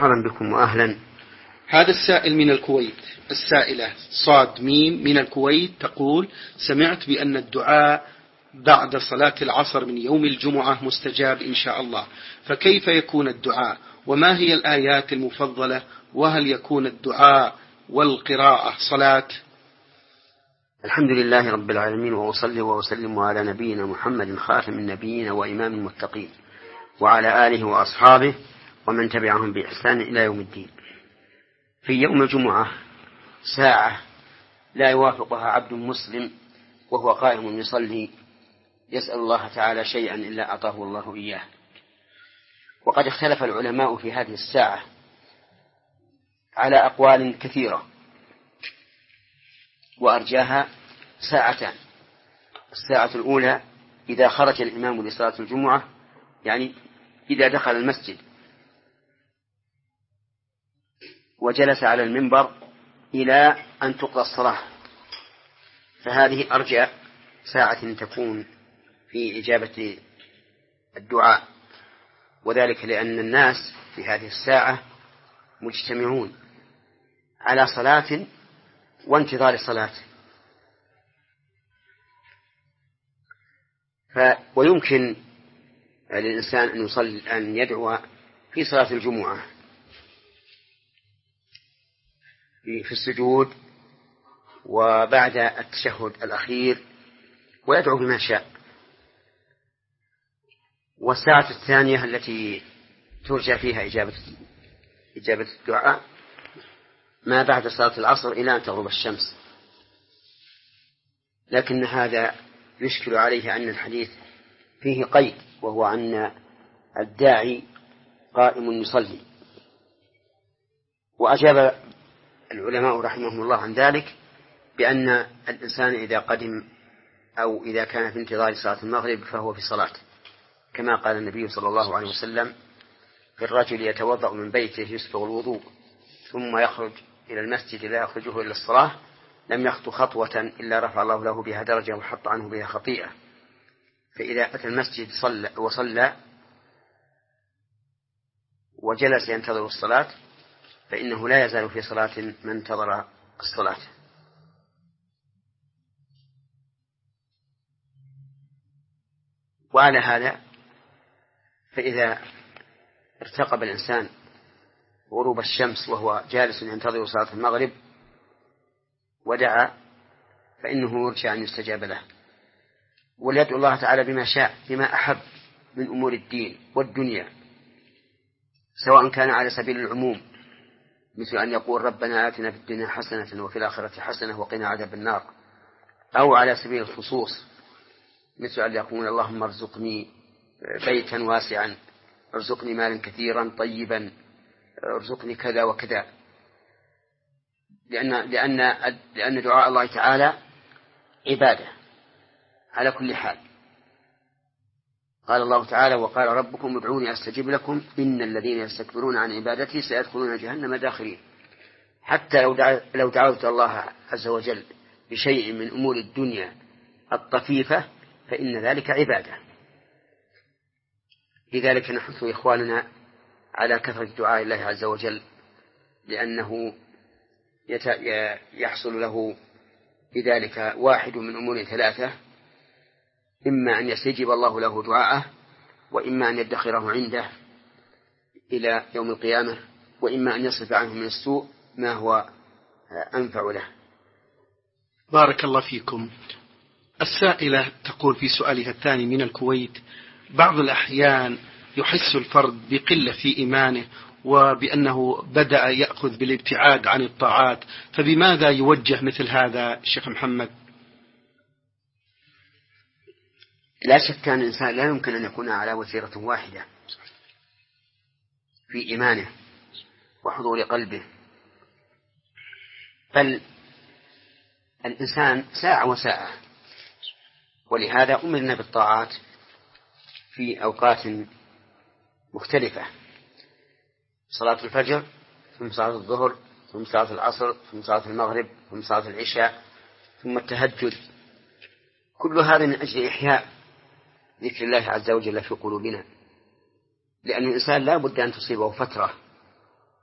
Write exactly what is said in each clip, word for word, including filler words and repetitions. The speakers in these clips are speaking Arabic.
مرحبا بكم وأهلا. هذا السائل من الكويت، السائلة صاد ميم من الكويت تقول: سمعت بأن الدعاء بعد صلاة العصر من يوم الجمعة مستجاب إن شاء الله، فكيف يكون الدعاء؟ وما هي الآيات المفضلة؟ وهل يكون الدعاء والقراءة صلاة؟ الحمد لله رب العالمين، وأصلي وأسلم على نبينا محمد خاتم النبيين وإمام المتقين، وعلى آله وأصحابه ومن تبعهم بإحسان إلى يوم الدين. في يوم الجمعة ساعة لا يوافقها عبد مسلم وهو قائم يصلي يسأل الله تعالى شيئا إلا أعطاه الله إياه. وقد اختلف العلماء في هذه الساعة على أقوال كثيرة، وأرجاها ساعتان. الساعة الأولى إذا خرج الإمام لصلاة الجمعة، يعني إذا دخل المسجد وجلس على المنبر إلى أن تقضى الصلاة، فهذه أرجى ساعة تكون في إجابة الدعاء، وذلك لأن الناس في هذه الساعة مجتمعون على صلاة وانتظار الصلاة. ف ويمكن للإنسان أن يصلي أن يدعو في صلاة الجمعة في السجود وبعد التشهد الأخير، ويدعو بما شاء. والساعة الثانية التي ترجى فيها إجابة إجابة الدعاء ما بعد صلاة العصر إلى أن تغرب الشمس، لكن هذا يشكل عليه أن الحديث فيه قيد، وهو أن الداعي قائم يصلي. وأجاب العلماء رحمهم الله عن ذلك بأن الإنسان إذا قدم أو إذا كان في انتظار صلاة المغرب فهو في صلاة، كما قال النبي صلى الله عليه وسلم: في الرجل يتوضأ من بيته يسبغ الوضوء ثم يخرج إلى المسجد لا يخرجه إلى الصلاة، لم يخطو خطوة إلا رفع الله له بها درجة وحط عنه بها خطيئة. فإذا أتى المسجد صلى وصلى وجلس ينتظر الصلاة فإنه لا يزال في صلاة من انتظر الصلاة. وعلى هذا فإذا ارتقب الإنسان غروب الشمس وهو جالس ينتظر صلاة المغرب ودعا فإنه يرجى أن يستجاب له، وليدعو الله تعالى بما شاء بما أحب من أمور الدين والدنيا، سواء كان على سبيل العموم مثل أن يقول: ربنا آتنا في الدنيا حسنة وفي الآخرة حسنة وقنا عذاب النار، أو على سبيل الخصوص مثل أن يقول: اللهم ارزقني بيتا واسعا، ارزقني مالا كثيرا طيبا، ارزقني كذا وكذا، لأن, لأن, لأن دعاء الله تعالى عبادة على كل حال. قال الله تعالى: وقال ربكم ادعوني أستجب لكم إن الذين يستكبرون عن عبادتي سيدخلون جهنم داخرين. حتى لو, دع... لو دعوت الله عز وجل بشيء من أمور الدنيا الطفيفة فإن ذلك عبادة. لذلك نحث إخواننا على كثرة دعاء الله عز وجل، لأنه يت... يحصل له بذلك واحد من أمور ثلاثة: إما أن يستجيب الله له دعاءه، وإما أن يدخره عنده إلى يوم القيامة، وإما أن يصرف عنه من السوء ما هو أنفع له. بارك الله فيكم. السائلة تقول في سؤالها الثاني من الكويت: بعض الأحيان يحس الفرد بقلة في إيمانه وبأنه بدأ يأخذ بالابتعاد عن الطاعات، فبماذا يوجه مثل هذا الشيخ محمد؟ لا شك أن الإنسان لا يمكن أن يكون على وتيرة واحدة في إيمانه وحضور قلبه، بل الإنسان ساعة وساعة. ولهذا أمرنا بالطاعات في أوقات مختلفة: صلاة الفجر، ثم صلاة الظهر، ثم صلاة العصر، ثم صلاة المغرب، ثم صلاة العشاء، ثم التهجد. كل هذا من أجل إحياء ذكر الله عز وجل في قلوبنا، لأن الإنسان لا بد أن تصيبه فترة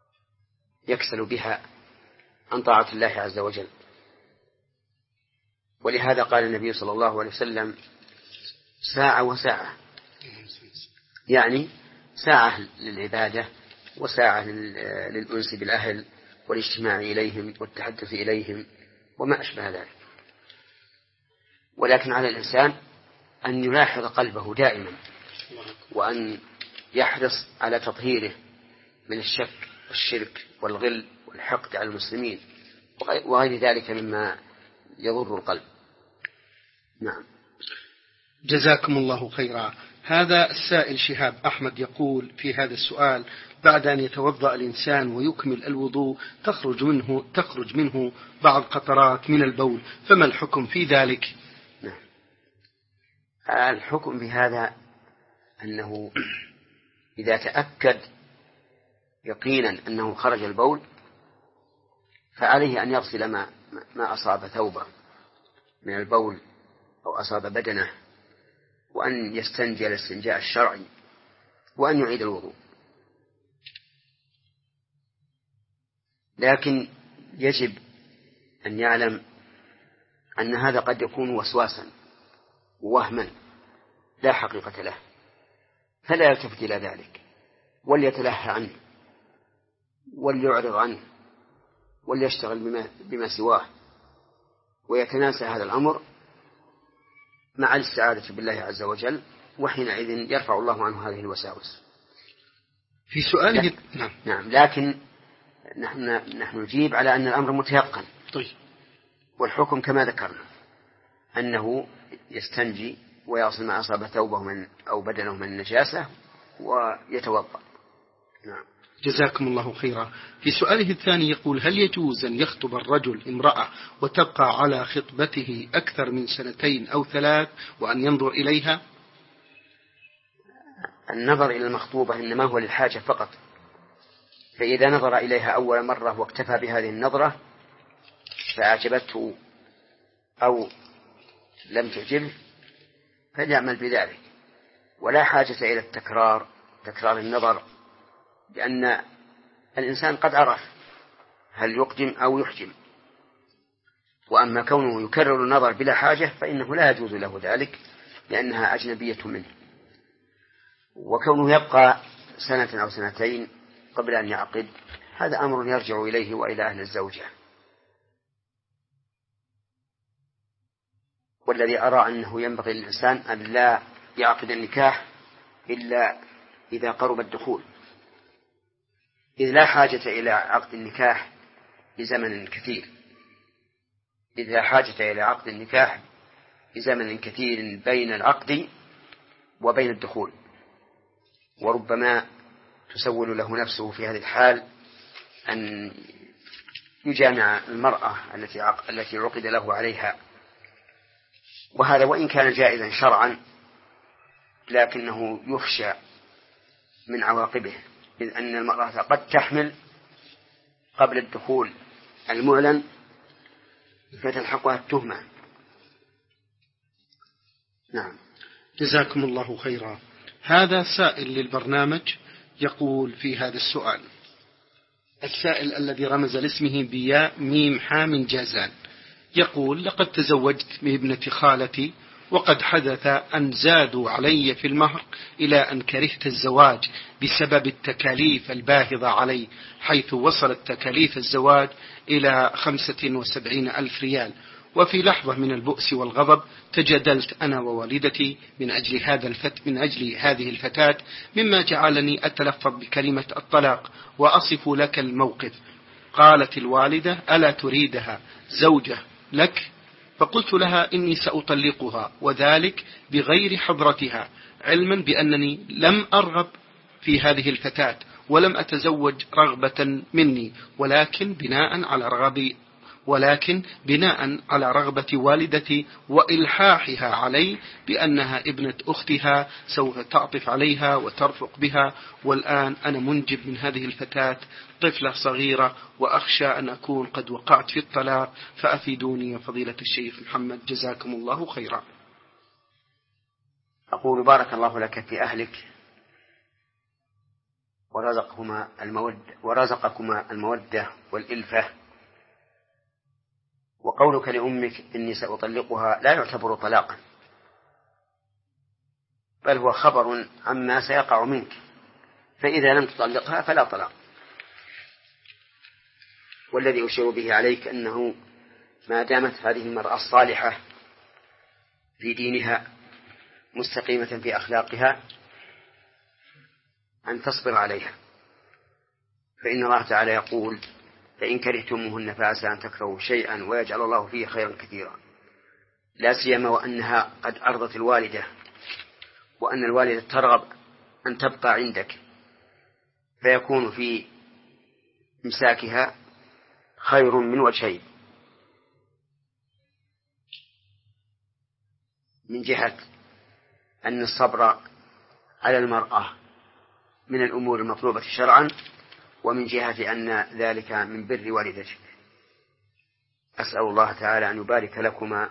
يكسل بها عن طاعة الله عز وجل. ولهذا قال النبي صلى الله عليه وسلم ساعة وساعة، يعني ساعة للعبادة وساعة للأنس بالأهل والاجتماع إليهم والتحدث إليهم وما أشبه ذلك. ولكن على الإنسان أن يلاحظ قلبه دائما، وأن يحرص على تطهيره من الشك والشرك والغل والحقد على المسلمين وغير ذلك مما يضر القلب. نعم. جزاكم الله خيرا. هذا السائل شهاب أحمد يقول في هذا السؤال: بعد أن يتوضأ الإنسان ويكمل الوضوء تخرج منه تخرج منه بعض قطرات من البول، فما الحكم في ذلك؟ نعم. الحكم بهذا أنه إذا تأكد يقينا أنه خرج البول فعليه أن يغسل ما, ما أصاب ثوبه من البول أو أصاب بدنه، وأن يستنجي الاستنجاء الشرعي، وأن يعيد الوضوء. لكن يجب أن يعلم أن هذا قد يكون وسواسا ووهما لا حقيقة له، فلا يلتفت إلى ذلك، وليتلهى عنه وليعرض عنه وليشتغل بما, بما سواه، ويتناسى هذا الأمر مع الاستعاذة بالله عز وجل، وحينئذ يرفع الله عنه هذه الوساوس. في سؤاله نعم. نعم. لكن نحن نحن نجيب على أن الأمر متيقن. طيب. والحكم كما ذكرنا أنه يستنجي ويغسل ما أصاب ثوبه من أو بدنه من النجاسة ويتوضأ. نعم. جزاكم الله خيرا. في سؤاله الثاني يقول: هل يجوز أن يخطب الرجل امرأة وتبقى على خطبته أكثر من سنتين أو ثلاث وأن ينظر إليها؟ النظر إلى المخطوبة إنما هو للحاجة فقط، فإذا نظر إليها أول مرة واكتفى بهذه النظرة فأعجبته أو لم تعجبه فليعمل بذلك، ولا حاجة إلى التكرار تكرار النظر، لأن الإنسان قد عرف هل يقدم أو يحجم. وأما كونه يكرر النظر بلا حاجة فإنه لا يجوز له ذلك، لأنها أجنبية منه. وكونه يبقى سنة أو سنتين قبل أن يعقد هذا أمر يرجع إليه وإلى أهل الزوجة. والذي أرى أنه ينبغي للإنسان أن لا يعقد النكاح إلا إذا قرب الدخول، إذ لا حاجة إلى عقد النكاح بزمن كثير إذ لا حاجة إلى عقد النكاح بزمن كثير بين العقد وبين الدخول، وربما تسول له نفسه في هذه الحال أن يجامع المرأة التي التي عقد له عليها، وهذا وإن كان جائزا شرعا لكنه يخشى من عواقبه، إذ أن المرأة قد تحمل قبل الدخول المعلن فتلحقها التهمة. نعم. جزاكم الله خيرا. هذا سائل للبرنامج يقول في هذا السؤال: السائل الذي رمز لاسمه بياء ميم حام جازان يقول: لقد تزوجت من ابنة خالتي، وقد حدث أن زادوا علي في المهر إلى أن كرهت الزواج بسبب التكاليف الباهظة علي، حيث وصلت تكاليف الزواج إلى خمسة وسبعين ألف ريال. وفي لحظة من البؤس والغضب تجادلت أنا ووالدتي من أجل هذا الفت من أجل هذه الفتاة، مما جعلني أتلفظ بكلمة الطلاق وأصف لك الموقف. قالت الوالدة: ألا تريدها زوجة لك؟ فقلت لها: إني سأطلقها، وذلك بغير حضرتها، علما بأنني لم أرغب في هذه الفتاة ولم أتزوج رغبة مني، ولكن بناء على رغبي ولكن بناء على رغبة والدتي وإلحاحها علي بأنها ابنة أختها سوف تعطف عليها وترفق بها، والآن أنا منجب من هذه الفتاة طفلة صغيرة، وأخشى أن أكون قد وقعت في الطلاق، فأفيدوني يا فضيلة الشيخ محمد، جزاكم الله خيرا. أقول: بارك الله لك في أهلك ورزقهما المودة ورزقكما المودة والإلفة. وقولك لأمك إني سأطلقها لا يعتبر طلاقا، بل هو خبر عما سيقع منك، فإذا لم تطلقها فلا طلاق. والذي أشير به عليك أنه ما دامت هذه المرأة الصالحة في دينها مستقيمة في أخلاقها أن تصبر عليها، فإن الله تعالى يقول: فإن كرهتموهن فعسى أن تكرهوا شيئا ويجعل الله فيه خيرا كثيرا، لا سيما وأنها قد أرضت الوالدة، وأن الوالدة ترغب أن تبقى عندك، فيكون في إمساكها خير من وجهين: من جهة أن الصبر على المرأة من الأمور المطلوبة شرعا، ومن جهة أن ذلك من بر والدتك. أسأل الله تعالى أن يبارك لكما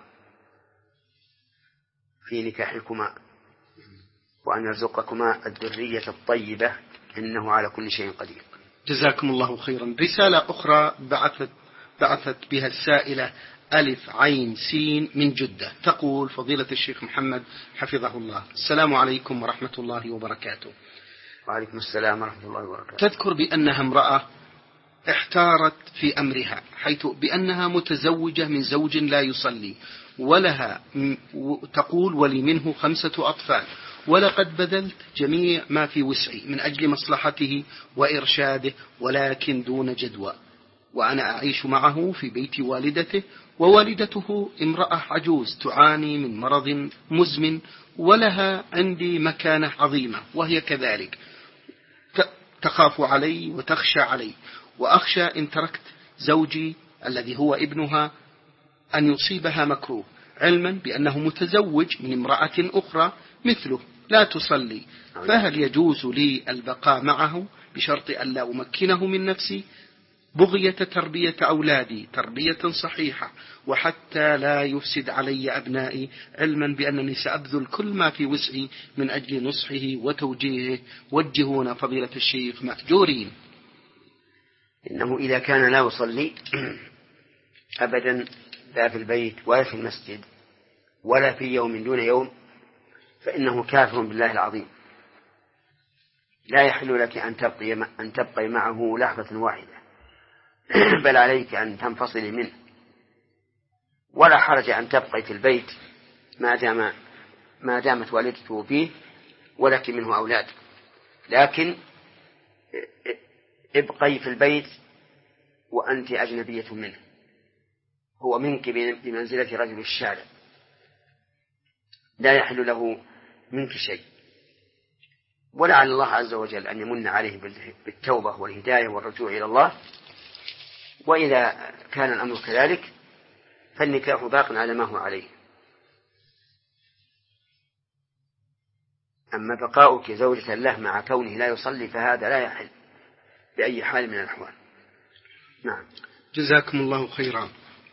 في نكاحكما، وأن يرزقكما الذرية الطيبة، إنه على كل شيء قدير. جزاكم الله خيرا. رسالة أخرى بعثت, بعثت بها السائلة ألف عين سين من جدة، تقول: فضيلة الشيخ محمد حفظه الله، السلام عليكم ورحمة الله وبركاته. وعليكم السلام ورحمة الله وبركاته. تذكر بأنها امرأة احتارت في أمرها، حيث بأنها متزوجة من زوج لا يصلي، ولها تقول: ولي منه خمسة أطفال، ولقد بذلت جميع ما في وسعي من أجل مصلحته وإرشاده، ولكن دون جدوى، وأنا أعيش معه في بيت والدته، ووالدته امرأة عجوز تعاني من مرض مزمن، ولها عندي مكانة عظيمة، وهي كذلك تخاف علي وتخشى علي، وأخشى إن تركت زوجي الذي هو ابنها أن يصيبها مكروه، علما بأنه متزوج من امرأة أخرى مثله لا تصلي، فهل يجوز لي البقاء معه بشرط أن لا أمكنه من نفسي بغية تربية أولادي تربية صحيحة، وحتى لا يفسد علي أبنائي، علما بأنني سأبذل كل ما في وسعي من أجل نصحه وتوجيهه؟ وجهونا فضيلة الشيخ مأجورين. إنه إذا كان لا يصلي أبدا، لا في البيت ولا في المسجد ولا في يوم دون يوم، فإنه كافر بالله العظيم، لا يحل لك أن تبقي, أن تبقي معه لحظة واحدة، بل عليك أن تنفصلي منه. ولا حرج أن تبقي في البيت ما دام ما دامت والدته فيه ولك منه أولاد، لكن ابقي في البيت وأنت أجنبية منه، هو منك بمنزلة رجل الشارع، لا يحل له منك شيء. ولعل الله عز وجل أن يمن عليه بالتوبة والهداية والرجوع إلى الله، وإذا كان الأمر كذلك فالنكاح باق على ما هو عليه. أما بقاؤك زوجة له مع كونه لا يصلي فهذا لا يحل بأي حال من الأحوال. نعم. جزاكم الله خيرا.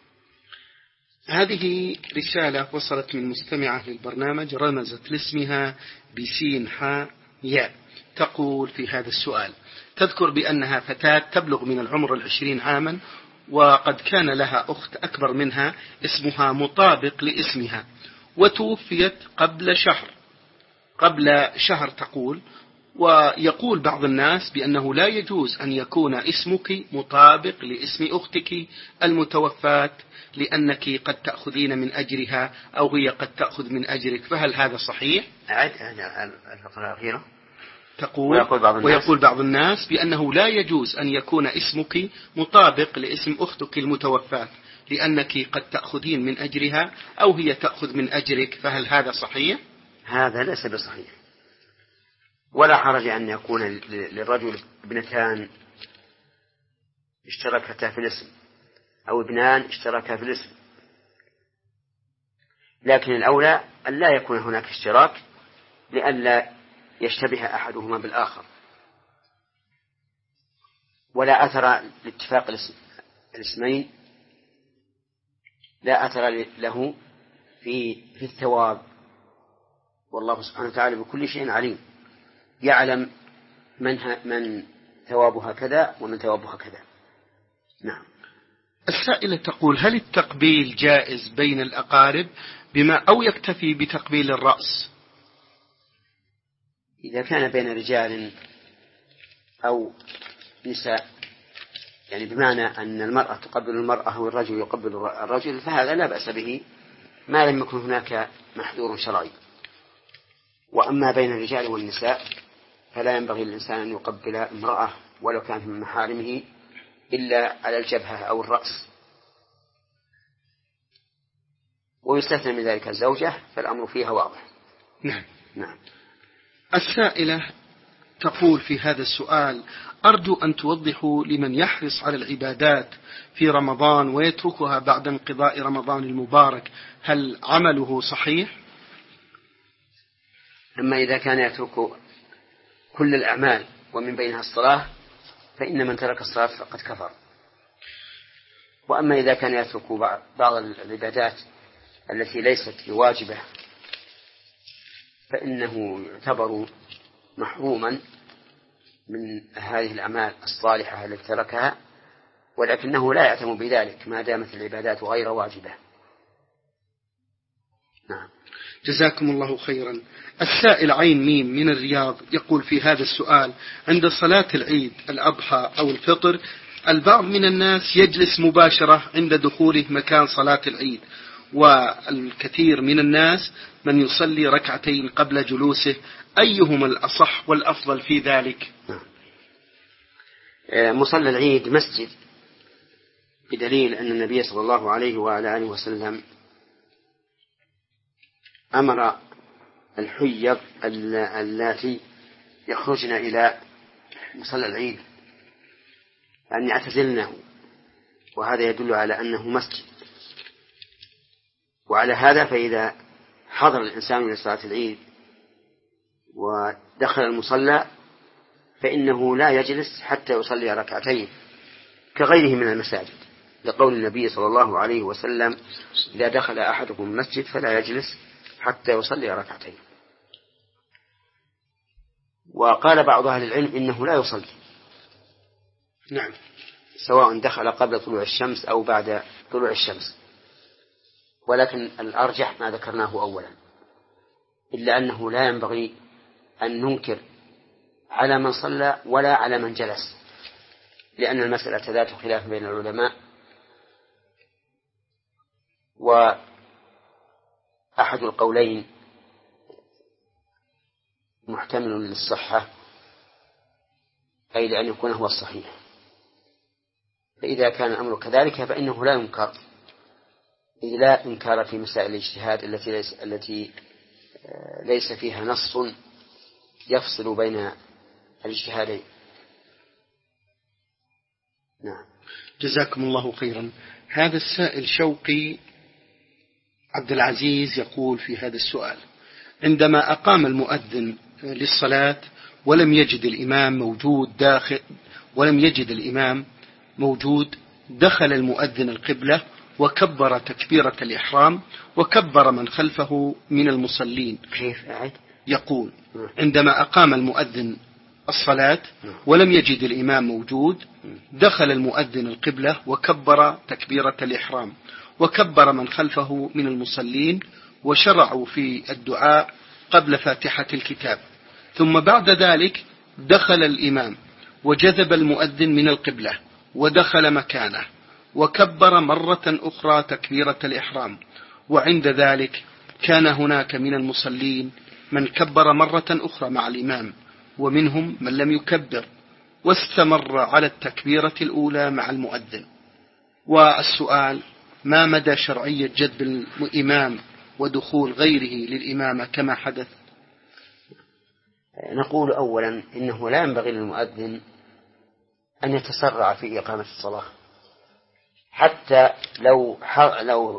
هذه رسالة وصلت من مستمعة للبرنامج رمزت لاسمها بسين حاء ياء، تقول في هذا السؤال: تذكر بأنها فتاة تبلغ من العمر العشرين عاما، وقد كان لها أخت أكبر منها اسمها مطابق لاسمها، وتوفيت قبل شهر قبل شهر تقول، ويقول بعض الناس بأنه لا يجوز أن يكون اسمك مطابق لاسم أختك المتوفاة، لأنك قد تأخذين من أجرها أو هي قد تأخذ من أجرك، فهل هذا صحيح؟ أعد الفقرة الأخيرة. تقول: ويقول بعض, ويقول بعض الناس بأنه لا يجوز أن يكون اسمك مطابق لاسم أختك المتوفاة، لأنك قد تأخذين من أجرها أو هي تأخذ من أجرك، فهل هذا صحيح؟ هذا ليس بصحيح، ولا حرج أن يكون للرجل ابنتان اشتركتا في الاسم أو ابنان اشتركا في الاسم، لكن الأولى أن لا يكون هناك اشتراك لئلا يشتبه أحدهما بالآخر، ولا أثر لاتفاق الاسمين، لا أثر له في في الثواب، والله سبحانه وتعالى بكل شيء عليم، يعلم من, من ثوابها كذا ومن ثوابها كذا. نعم. السائلة تقول: هل التقبيل جائز بين الأقارب بما أو يكتفي بتقبيل الرأس؟ إذا كان بين رجال أو نساء، يعني بمعنى أن المرأة تقبل المرأة والرجل يقبل الرجل، فهذا لا بأس به ما لم يكن هناك محذور شرعي. وأما بين الرجال والنساء فلا ينبغي للإنسان أن يقبل امرأة ولو كانت من محارمه إلا على الجبهة أو الرأس، ويستثنى من ذلك الزوجة، فالأمر فيها واضح. نعم. نعم. السائلة تقول في هذا السؤال: أرجو أن توضحوا لمن يحرص على العبادات في رمضان ويتركها بعد انقضاء رمضان المبارك، هل عمله صحيح؟ أما إذا كان يترك كل الأعمال ومن بينها الصلاة فإن من ترك الصلاة فقد كفر. وأما إذا كان يترك بعض العبادات التي ليست بواجبة فإنه يعتبر محروما من هذه الأعمال الصالحة التي تركها، ولكنه لا يعتم بذلك ما دامت العبادات غير واجبة. نعم. جزاكم الله خيرا. السائل عين ميم من الرياض يقول في هذا السؤال: عند صلاة العيد الأضحى أو الفطر البعض من الناس يجلس مباشرة عند دخوله مكان صلاة العيد، والكثير من الناس من يصلي ركعتين قبل جلوسه، أيهما الأصح والأفضل في ذلك؟ مصلى العيد مسجد، بدليل أن النبي صلى الله عليه وعلى آله وسلم أمر الحيض اللاتي يخرجن إلى مصلى العيد أن يعتزلنه، وهذا يدل على أنه مسجد. وعلى هذا فإذا حضر الإنسان إلى صلاة العيد ودخل المصلى فإنه لا يجلس حتى يصلي ركعتين كغيره من المساجد، لقول النبي صلى الله عليه وسلم: إذا دخل أحدكم المسجد فلا يجلس حتى يصلي ركعتين. وقال بعض أهل العلم إنه لا يصلي، نعم، سواء دخل قبل طلوع الشمس أو بعد طلوع الشمس، ولكن الأرجح ما ذكرناه أولا، إلا أنه لا ينبغي أن ننكر على من صلى ولا على من جلس، لأن المسألة ذات خلاف بين العلماء، وأحد القولين محتمل للصحة، أي لأن يكون هو الصحيح. فإذا كان الأمر كذلك فإنه لا ينكر، إذ لا إنكار في مسائل الاجتهاد التي ليس, التي ليس فيها نص يفصل بين الاجتهادين. نعم. جزاكم الله خيرا. هذا السائل شوقي عبد العزيز يقول في هذا السؤال: عندما أقام المؤذن للصلاة ولم يجد الإمام موجود داخل ولم يجد الإمام موجود دخل المؤذن القبلة وكبر تكبيرة الإحرام وكبر من خلفه من المصلين. كيف أعد؟ يقول: عندما أقام المؤذن الصلاة ولم يجد الإمام موجود دخل المؤذن القبلة وكبر تكبيرة الإحرام وكبر من خلفه من المصلين، وشرعوا في الدعاء قبل فاتحة الكتاب، ثم بعد ذلك دخل الإمام وجذب المؤذن من القبلة ودخل مكانه وكبر مرة أخرى تكبيرة الإحرام، وعند ذلك كان هناك من المصلين من كبر مرة أخرى مع الإمام، ومنهم من لم يكبر واستمر على التكبيرة الأولى مع المؤذن. والسؤال: ما مدى شرعية جذب الإمام ودخول غيره للإمامة كما حدث؟ نقول أولا إنه لا ينبغي للمؤذن أن يتسرع في إقامة الصلاة، حتى لو لو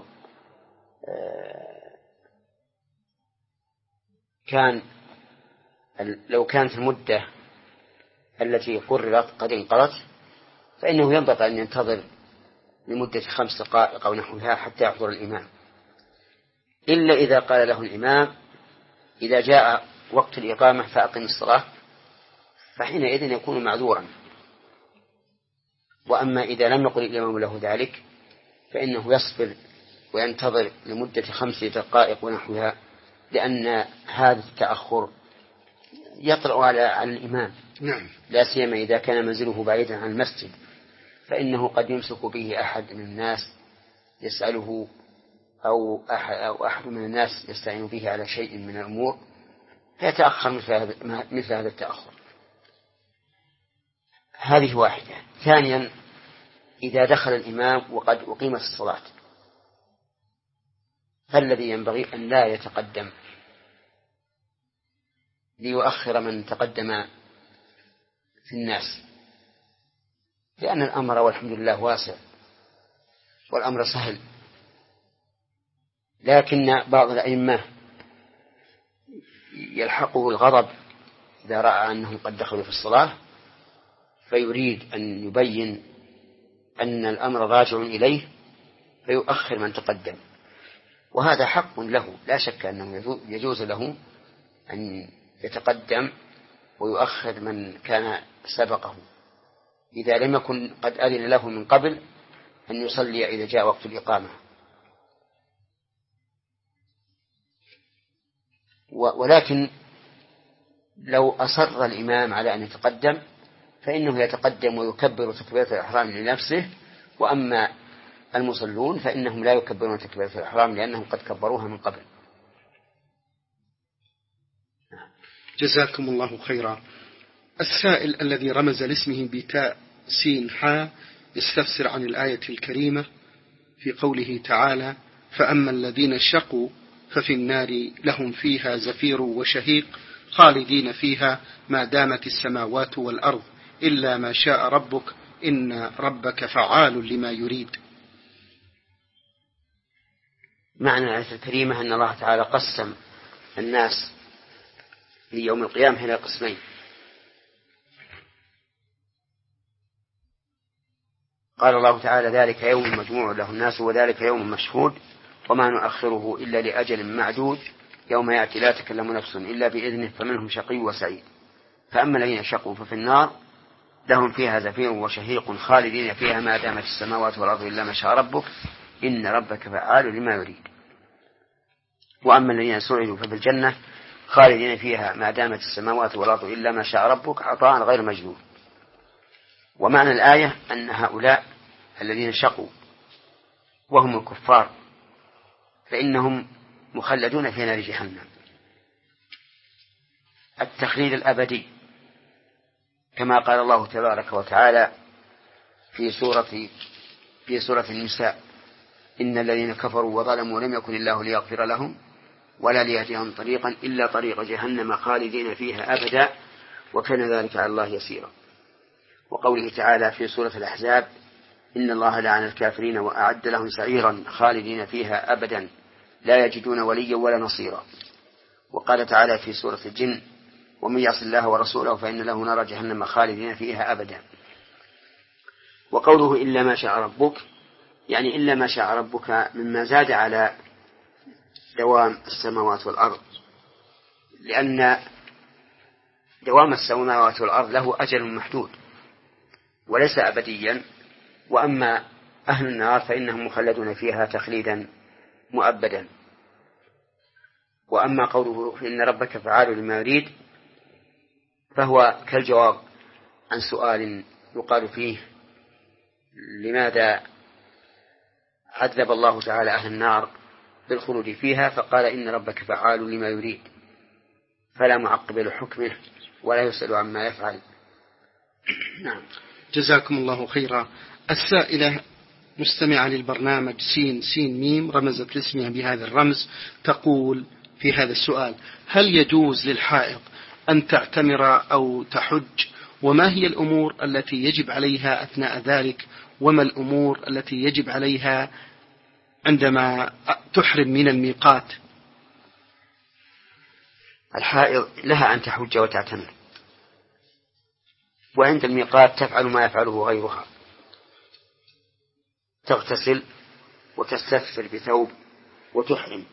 كان لو كانت المدة التي قررت قد انقضت فإنه ينبغي أن ينتظر لمدة خمس دقائق أو نحوها حتى يحضر الإمام، إلا إذا قال له الإمام: إذا جاء وقت الإقامة فأقم الصلاة، فحينئذ يكون معذورا. وأما إذا لم يقل الإمام له ذلك فإنه يصبر وينتظر لمدة خمس دقائق ونحوها، لأن هذا التأخر يطرأ على على الإمام. نعم. لا سيما إذا كان منزله بعيدا عن المسجد، فإنه قد يمسك به أحد من الناس يسأله، أو أحد, أو أحد من الناس يستعين به على شيء من الأمور، فيتأخر مثل هذا التأخر. هذه واحدة. ثانيا، إذا دخل الإمام وقد أقيمت الصلاة فالذي ينبغي أن لا يتقدم ليؤخر من تقدم في الناس، لأن الأمر والحمد لله واسع والأمر سهل. لكن بعض الأئمة يلحقه الغضب إذا رأى أنهم قد دخلوا في الصلاة، فيريد أن يبين أن الأمر راجع إليه فيؤخر من تقدم، وهذا حق له، لا شك أنه يجوز له أن يتقدم ويؤخر من كان سبقه إذا لم يكن قد أذن له من قبل أن يصلي إذا جاء وقت الإقامة. ولكن لو أصر الإمام على أن يتقدم فإنه يتقدم ويكبر تكبيرة الإحرام لنفسه، وأما المصلون فإنهم لا يكبرون تكبيرة الإحرام لأنهم قد كبروها من قبل. جزاكم الله خيرا. السائل الذي رمز لاسمه بتاء سين حاء يستفسر عن الآية الكريمة في قوله تعالى: فأما الذين شقوا ففي النار لهم فيها زفير وشهيق خالدين فيها ما دامت السماوات والأرض إلا ما شاء ربك إن ربك فعال لما يريد. معنى الآية الكريمة أن الله تعالى قسم الناس في يوم القيامة إلى قسمين: قال الله تعالى: ذلك يوم مجموع له الناس وذلك يوم مشهود وما نؤخره إلا لأجل معدود يوم يأتي لا تكلم نفس إلا بإذنه فمنهم شقي وسعيد. فأما الذين شقوا ففي النار لهم فيها زفير وشهيق خالدين فيها ما دامت السماوات والأرض إلا ما شاء ربك إن ربك فعال لما يريد. وأما الذين سعدوا ففي الجنة خالدين فيها ما دامت السماوات والأرض إلا ما شاء ربك عطاء غير مجنون. ومعنى الآية أن هؤلاء الذين شقوا وهم الكفار فإنهم مخلدون في نار جهنم التخليد الأبدي، كما قال الله تبارك وتعالى في سورة في سورة النساء: إن الذين كفروا وظلموا لم يكن الله ليغفر لهم ولا ليهديهم طريقا إلا طريق جهنم خالدين فيها أبدا وكان ذلك على الله يسيرا. وقوله تعالى في سورة الأحزاب: إن الله لعن الكافرين وأعد لهم سعيرا خالدين فيها أبدا لا يجدون وليا ولا نصيرا. وقال تعالى في سورة الجن: ومن يعص الله ورسوله فإن له نار جهنم خالدين فيها أبدا. وقوله إلا ما شاء ربك يعني إلا ما شاء ربك مما زاد على دوام السماوات والأرض، لأن دوام السماوات والأرض له أجل محدود وليس أبديا. وأما أهل النار فإنهم مخلدون فيها تخليدا مؤبدا. وأما قوله إن ربك فعال لما يريد فهو كالجواب عن سؤال يقال فيه: لماذا عذب الله تعالى أهل النار بالخلود فيها؟ فقال: إن ربك فعال لما يريد، فلا معقب لحكمه ولا يسأل عما يفعل. نعم. جزاكم الله خيرا. السائلة مستمعة للبرنامج سين سين ميم رمزت لاسمها بهذا الرمز تقول في هذا السؤال: هل يجوز للحائض أن تعتمر أو تحج؟ وما هي الأمور التي يجب عليها أثناء ذلك؟ وما الأمور التي يجب عليها عندما تحرم من الميقات؟ الحائض لها أن تحج وتعتمر، وعند الميقات تفعل ما يفعله غيرها: تغتسل وتستثفر بثوب وتحرم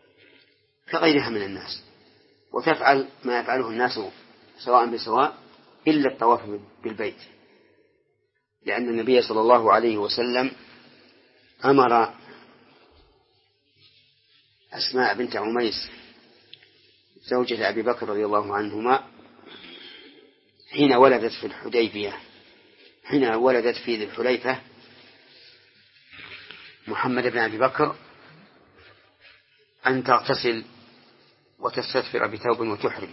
كغيرها من الناس، وتفعل ما يفعله الناس سواء بسواء إلا الطواف بالبيت، لأن النبي صلى الله عليه وسلم أمر أسماء بنت عميس زوجة أبي بكر رضي الله عنهما حين ولدت في الحديبية حين ولدت في ذي الحليفة محمد بن أبي بكر أن تغتسل وتستثفر بثوب وتحرم.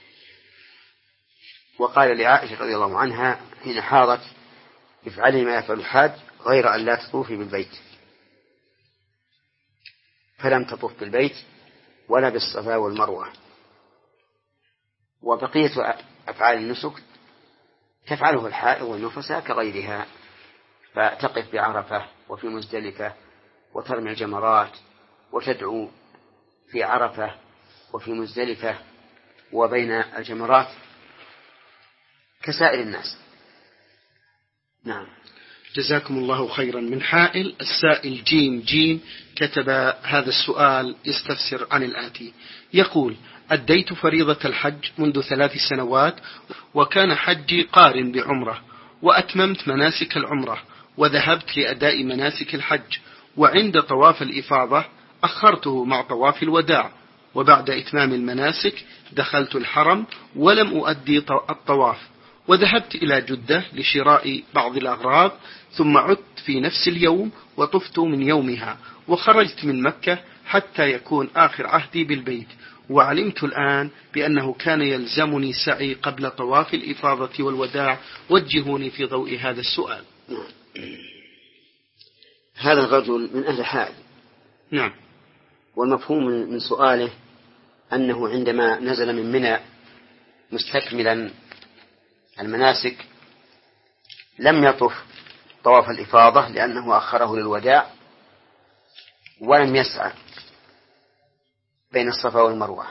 وقال لعائشة رضي الله عنها حين حاضت: افعلي ما يفعل الحاج غير أن لا تطوفي بالبيت. فلم تطوف بالبيت ولا بالصفا والمروة. وبقية أفعال النسك تفعله الحائض والنفساء كغيرها، فتقف بعرفة وفي مزدلفة وترمي الجمرات وتدعو في عرفة وفي مزدلفة وبين الجمرات كسائر الناس. نعم. جزاكم الله خيرا. من حائل السائل جيم جيم كتب هذا السؤال يستفسر عن الآتي، يقول: أديت فريضة الحج منذ ثلاث سنوات، وكان حجي قارن بعمرة، وأتممت مناسك العمرة وذهبت لأداء مناسك الحج، وعند طواف الإفاضة أخرته مع طواف الوداع، وبعد إتمام المناسك دخلت الحرم ولم أؤدي الطواف، وذهبت إلى جدة لشراء بعض الأغراض، ثم عدت في نفس اليوم وطفت من يومها، وخرجت من مكة حتى يكون آخر عهدي بالبيت، وعلمت الآن بأنه كان يلزمني سعي قبل طواف الإفاضة والوداع، وجهوني في ضوء هذا السؤال. هذا الرجل من أهل حائل. نعم. والمفهوم من سؤاله أنه عندما نزل من منى مستكملا المناسك لم يطف طواف الإفاضة لأنه أخره للوداع، ولم يسعى بين الصفا والمروة،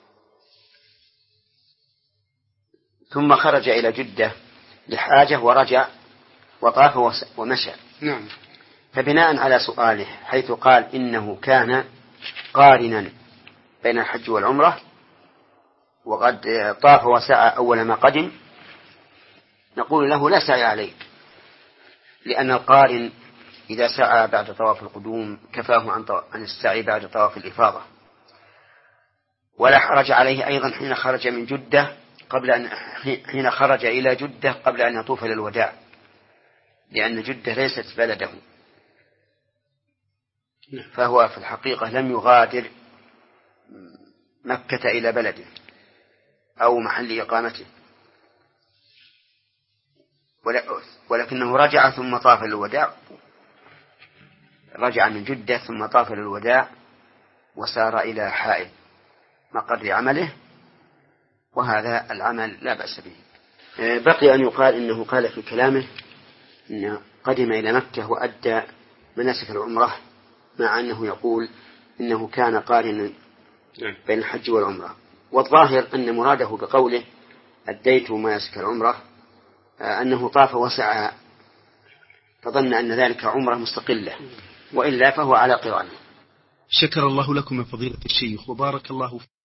ثم خرج إلى جدة لحاجة ورجع وطاف ومشى. نعم. فبناء على سؤاله حيث قال إنه كان قارنا بين الحج والعمرة وقد طاف وسعى أول ما قدم، نقول له لا سعي عليك، لأن القارن إذا سعى بعد طواف القدوم كفاه عن السعي بعد طواف الإفاضة. ولا حرج عليه أيضا حين خرج من جدة قبل أن حين خرج إلى جدة قبل أن يطوف للوداع، لأن جدة ليست بلده، فهو في الحقيقة لم يغادر مكة إلى بلده أو محل إقامته، ولكنه رجع ثم طاف للوداع، رجع من جدة ثم طاف للوداع وسار إلى حائل مقر عمله، وهذا العمل لا بأس به. بقي أن يقال إنه قال في كلامه إنه قدم إلى مكة وأدى مناسك العمرة، مع أنه يقول إنه كان قارنا بين الحج والعمرة. والظاهر أن مراده بقوله أديت مناسك العمرة أنه طاف وسعى، فظن أن ذلك عمرة مستقلة، وإلا فهو على قرانه. شكر الله لكم يا فضيلة الشيخ وبارك الله فيكم.